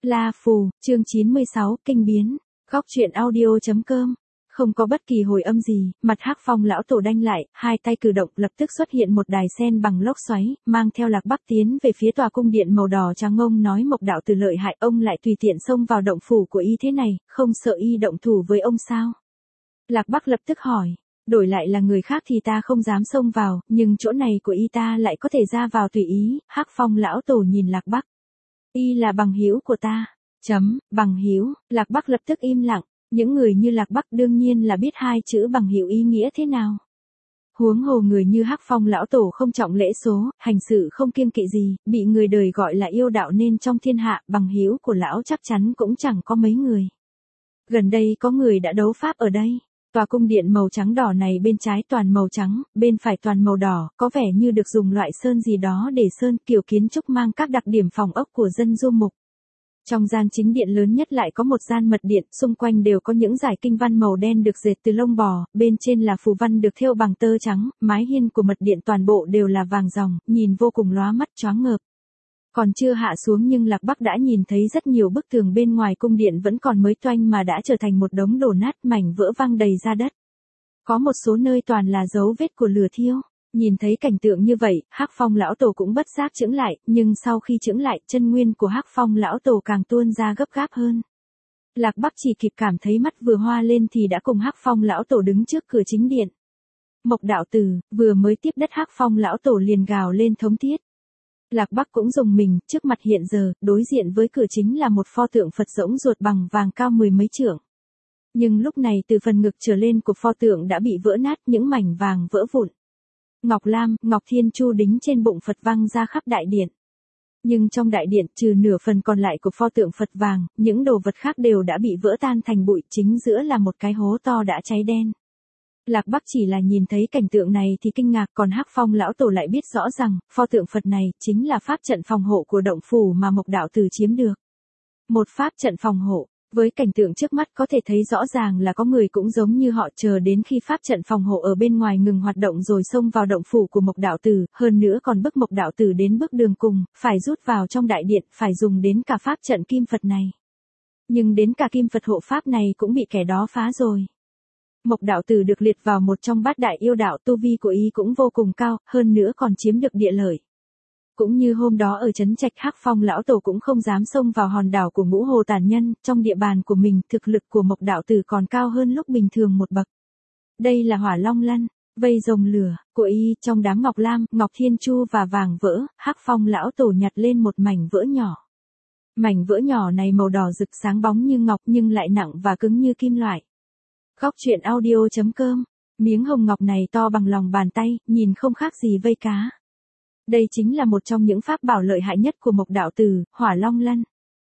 La Phù, chương 96, kinh biến. Góc truyện audio.com. Không có bất kỳ hồi âm gì, mặt Hắc Phong lão tổ đanh lại, hai tay cử động, lập tức xuất hiện một đài sen bằng lốc xoáy, mang theo Lạc Bắc tiến về phía tòa cung điện màu đỏ trắng ngông, nói Mộc đạo tử lợi hại, ông lại tùy tiện xông vào động phủ của y thế này, không sợ y động thủ với ông sao? Lạc Bắc lập tức hỏi. Đổi lại là người khác thì ta không dám xông vào, nhưng chỗ này của y ta lại có thể ra vào tùy ý. Hắc Phong lão tổ nhìn Lạc Bắc. Y là bằng hữu của ta. Bằng hữu. Lạc Bắc lập tức im lặng. Những người như Lạc Bắc đương nhiên là biết hai chữ bằng hữu ý nghĩa thế nào. Huống hồ người như Hắc Phong lão tổ không trọng lễ số, hành sự không kiêng kỵ gì, bị người đời gọi là yêu đạo, nên trong thiên hạ bằng hữu của lão chắc chắn cũng chẳng có mấy người. Gần đây có người đã đấu pháp ở đây. Tòa cung điện màu trắng đỏ này bên trái toàn màu trắng, bên phải toàn màu đỏ, có vẻ như được dùng loại sơn gì đó để sơn, kiểu kiến trúc mang các đặc điểm phòng ốc của dân du mục. Trong gian chính điện lớn nhất lại có một gian mật điện, xung quanh đều có những dải kinh văn màu đen được dệt từ lông bò, bên trên là phù văn được thêu bằng tơ trắng, mái hiên của mật điện toàn bộ đều là vàng ròng, nhìn vô cùng lóa mắt choáng ngợp. Còn chưa hạ xuống nhưng Lạc Bắc đã nhìn thấy rất nhiều bức tường bên ngoài cung điện vẫn còn mới toanh mà đã trở thành một đống đổ nát, mảnh vỡ văng đầy ra đất. Có một số nơi toàn là dấu vết của lửa thiêu. Nhìn thấy cảnh tượng như vậy, Hắc Phong lão tổ cũng bất giác chững lại, nhưng sau khi chững lại, chân nguyên của Hắc Phong lão tổ càng tuôn ra gấp gáp hơn. Lạc Bắc chỉ kịp cảm thấy mắt vừa hoa lên thì đã cùng Hắc Phong lão tổ đứng trước cửa chính điện. Mộc đạo tử, vừa mới tiếp đất Hắc Phong lão tổ liền gào lên thống thiết. Lạc Bắc cũng rùng mình, trước mặt hiện giờ, đối diện với cửa chính là một pho tượng Phật rỗng ruột bằng vàng cao mười mấy trượng. Nhưng lúc này từ phần ngực trở lên của pho tượng đã bị vỡ nát, những mảnh vàng vỡ vụn. Ngọc Lam, Ngọc Thiên Chu đính trên bụng Phật văng ra khắp đại điện. Nhưng trong đại điện, trừ nửa phần còn lại của pho tượng Phật vàng, những đồ vật khác đều đã bị vỡ tan thành bụi, chính giữa là một cái hố to đã cháy đen. Lạc Bắc chỉ là nhìn thấy cảnh tượng này thì kinh ngạc, còn Hắc Phong lão tổ lại biết rõ rằng, pho tượng Phật này chính là pháp trận phòng hộ của động phủ mà Mộc đạo tử chiếm được. Một pháp trận phòng hộ, với cảnh tượng trước mắt có thể thấy rõ ràng là có người cũng giống như họ chờ đến khi pháp trận phòng hộ ở bên ngoài ngừng hoạt động rồi xông vào động phủ của Mộc đạo tử, hơn nữa còn bức Mộc đạo tử đến bước đường cùng, phải rút vào trong đại điện, phải dùng đến cả pháp trận kim Phật này. Nhưng đến cả kim Phật hộ pháp này cũng bị kẻ đó phá rồi. Mộc đạo tử được liệt vào một trong bát đại yêu đạo, tu vi của y cũng vô cùng cao, hơn nữa còn chiếm được địa lợi. Cũng như hôm đó ở trấn Trạch, Hắc Phong lão tổ cũng không dám xông vào hòn đảo của Ngũ Hồ Tàn Nhân, trong địa bàn của mình, thực lực của Mộc đạo tử còn cao hơn lúc bình thường một bậc. Đây là Hỏa Long Lân, vây rồng lửa của y, trong đám Ngọc Lam, Ngọc Thiên Chu và vàng vỡ, Hắc Phong lão tổ nhặt lên một mảnh vỡ nhỏ. Mảnh vỡ nhỏ này màu đỏ rực sáng bóng như ngọc nhưng lại nặng và cứng như kim loại. Góc truyện audio.com. Miếng hồng ngọc này to bằng lòng bàn tay, nhìn không khác gì vây cá. Đây chính là một trong những pháp bảo lợi hại nhất của Mộc đạo tử, Hỏa Long Lân.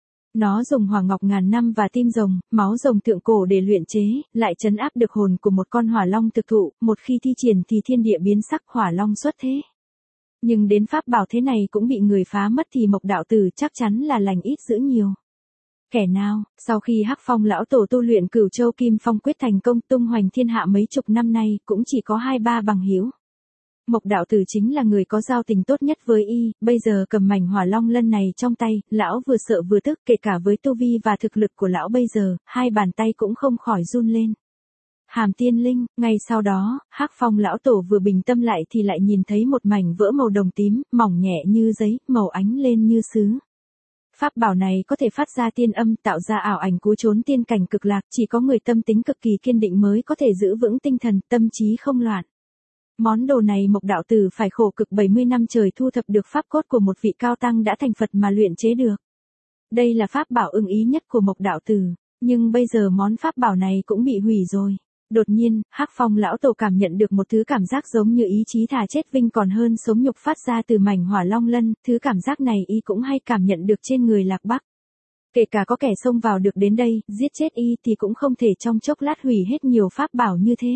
Nó dùng hỏa ngọc ngàn năm và tim rồng, máu rồng thượng cổ để luyện chế, lại trấn áp được hồn của một con hỏa long thực thụ, một khi thi triển thì thiên địa biến sắc, hỏa long xuất thế. Nhưng đến pháp bảo thế này cũng bị người phá mất thì Mộc đạo tử chắc chắn là lành ít dữ nhiều. Kẻ nào, sau khi Hắc Phong lão tổ tu luyện Cửu Châu Kim Phong quyết thành công, tung hoành thiên hạ mấy chục năm nay, cũng chỉ có 2-3 bằng hữu. Mộc đạo tử chính là người có giao tình tốt nhất với y, bây giờ cầm mảnh Hỏa Long Lân này trong tay, lão vừa sợ vừa tức, kể cả với tu vi và thực lực của lão bây giờ, hai bàn tay cũng không khỏi run lên. Hàm Tiên Linh, ngay sau đó, Hắc Phong lão tổ vừa bình tâm lại thì lại nhìn thấy một mảnh vỡ màu đồng tím, mỏng nhẹ như giấy, màu ánh lên như sứ. Pháp bảo này có thể phát ra tiên âm, tạo ra ảo ảnh cứu trốn tiên cảnh cực lạc, chỉ có người tâm tính cực kỳ kiên định mới có thể giữ vững tinh thần, tâm trí không loạn. Món đồ này Mộc đạo tử phải khổ cực 70 năm trời thu thập được pháp cốt của một vị cao tăng đã thành Phật mà luyện chế được. Đây là pháp bảo ưng ý nhất của Mộc đạo tử, nhưng bây giờ món pháp bảo này cũng bị hủy rồi. Đột nhiên, Hắc Phong lão tổ cảm nhận được một thứ cảm giác giống như ý chí thà chết vinh còn hơn sống nhục phát ra từ mảnh Hỏa Long Lân, thứ cảm giác này y cũng hay cảm nhận được trên người Lạc Bắc. Kể cả có kẻ xông vào được đến đây, giết chết y thì cũng không thể trong chốc lát hủy hết nhiều pháp bảo như thế.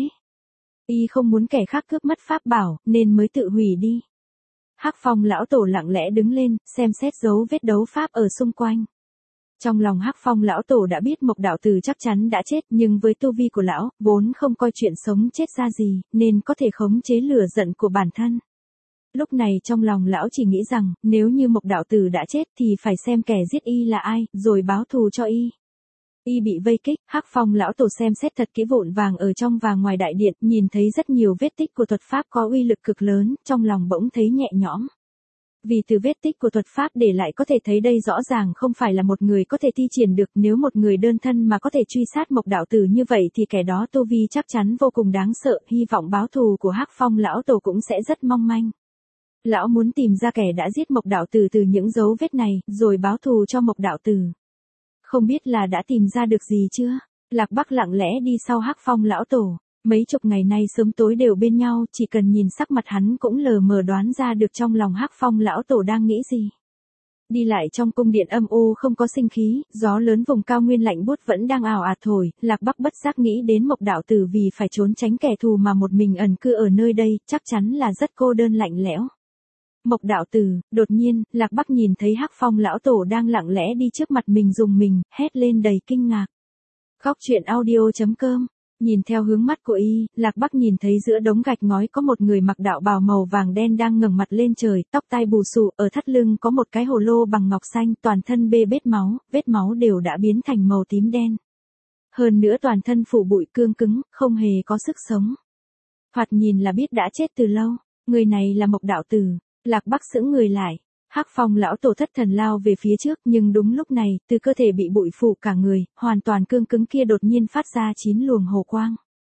Y không muốn kẻ khác cướp mất pháp bảo, nên mới tự hủy đi. Hắc Phong lão tổ lặng lẽ đứng lên, xem xét dấu vết đấu pháp ở xung quanh. Trong lòng Hắc Phong lão tổ đã biết Mộc đạo tử chắc chắn đã chết, nhưng với tu vi của lão, vốn không coi chuyện sống chết ra gì, nên có thể khống chế lửa giận của bản thân. Lúc này trong lòng lão chỉ nghĩ rằng, nếu như Mộc đạo tử đã chết thì phải xem kẻ giết y là ai, rồi báo thù cho y. Y bị vây kích, Hắc Phong lão tổ xem xét thật kỹ vụn vàng ở trong và ngoài đại điện, nhìn thấy rất nhiều vết tích của thuật pháp có uy lực cực lớn, trong lòng bỗng thấy nhẹ nhõm. Vì từ vết tích của thuật pháp để lại có thể thấy đây rõ ràng không phải là một người có thể thi triển được, nếu một người đơn thân mà có thể truy sát Mộc đạo tử như vậy thì kẻ đó tu vi chắc chắn vô cùng đáng sợ, hy vọng báo thù của Hắc Phong lão tổ cũng sẽ rất mong manh. Lão muốn tìm ra kẻ đã giết Mộc đạo tử từ những dấu vết này, rồi báo thù cho Mộc đạo tử. Không biết là đã tìm ra được gì chưa? Lạc Bắc lặng lẽ đi sau Hắc Phong lão tổ. Mấy chục ngày nay sớm tối đều bên nhau, chỉ cần nhìn sắc mặt hắn cũng lờ mờ đoán ra được trong lòng Hắc Phong lão tổ đang nghĩ gì. Đi lại trong cung điện âm u không có sinh khí, gió lớn vùng cao nguyên lạnh buốt vẫn đang ào ạt thổi, Lạc Bắc bất giác nghĩ đến Mộc đạo tử vì phải trốn tránh kẻ thù mà một mình ẩn cư ở nơi đây, chắc chắn là rất cô đơn lạnh lẽo. Mộc đạo tử, đột nhiên, Lạc Bắc nhìn thấy Hắc Phong lão tổ đang lặng lẽ đi trước mặt mình dùng mình, hét lên đầy kinh ngạc. Góc truyện audio.com. Nhìn theo hướng mắt của y, Lạc Bắc nhìn thấy giữa đống gạch ngói có một người mặc đạo bào màu vàng đen đang ngẩng mặt lên trời, tóc tai bù xù, ở thắt lưng có một cái hồ lô bằng ngọc xanh, toàn thân bê bết máu, vết máu đều đã biến thành màu tím đen. Hơn nữa toàn thân phủ bụi cương cứng, không hề có sức sống. Thoạt nhìn là biết đã chết từ lâu, người này là Mộc đạo tử. Lạc Bắc sững người lại. Hắc Phong lão tổ thất thần lao về phía trước, nhưng đúng lúc này, từ cơ thể bị bụi phủ cả người, hoàn toàn cương cứng kia đột nhiên phát ra 9 luồng hồ quang.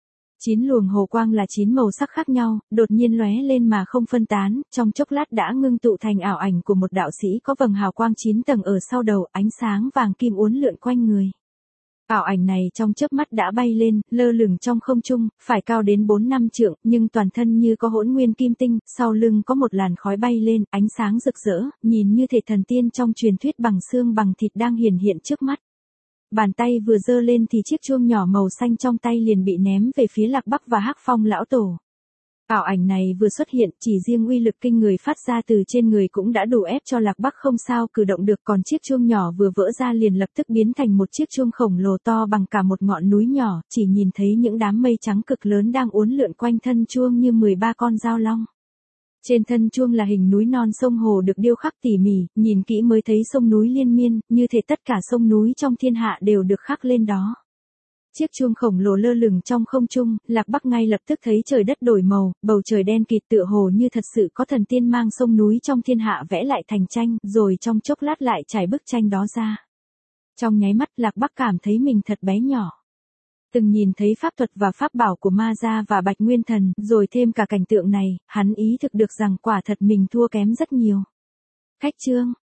9 luồng hồ quang là 9 màu sắc khác nhau, đột nhiên lóe lên mà không phân tán, trong chốc lát đã ngưng tụ thành ảo ảnh của một đạo sĩ có vầng hào quang 9 tầng ở sau đầu, ánh sáng vàng kim uốn lượn quanh người. Ảo ảnh này trong chớp mắt đã bay lên, lơ lửng trong không trung, phải cao đến 4-5 trượng, nhưng toàn thân như có hỗn nguyên kim tinh, sau lưng có một làn khói bay lên, ánh sáng rực rỡ, nhìn như thể thần tiên trong truyền thuyết bằng xương bằng thịt đang hiển hiện trước mắt. Bàn tay vừa giơ lên thì chiếc chuông nhỏ màu xanh trong tay liền bị ném về phía Lạc Bắc và Hắc Phong lão tổ. Ảo ảnh này vừa xuất hiện, chỉ riêng uy lực kinh người phát ra từ trên người cũng đã đủ ép cho Lạc Bắc không sao cử động được, còn chiếc chuông nhỏ vừa vỡ ra liền lập tức biến thành một chiếc chuông khổng lồ to bằng cả một ngọn núi nhỏ, chỉ nhìn thấy những đám mây trắng cực lớn đang uốn lượn quanh thân chuông như 13 con dao long. Trên thân chuông là hình núi non sông hồ được điêu khắc tỉ mỉ, nhìn kỹ mới thấy sông núi liên miên, như thể tất cả sông núi trong thiên hạ đều được khắc lên đó. Chiếc chuông khổng lồ lơ lửng trong không trung, Lạc Bắc ngay lập tức thấy trời đất đổi màu, bầu trời đen kịt tựa hồ như thật sự có thần tiên mang sông núi trong thiên hạ vẽ lại thành tranh, rồi trong chốc lát lại trải bức tranh đó ra. Trong nháy mắt Lạc Bắc cảm thấy mình thật bé nhỏ. Từng nhìn thấy pháp thuật và pháp bảo của Ma Gia và Bạch Nguyên Thần, rồi thêm cả cảnh tượng này, hắn ý thức được rằng quả thật mình thua kém rất nhiều. Khách chương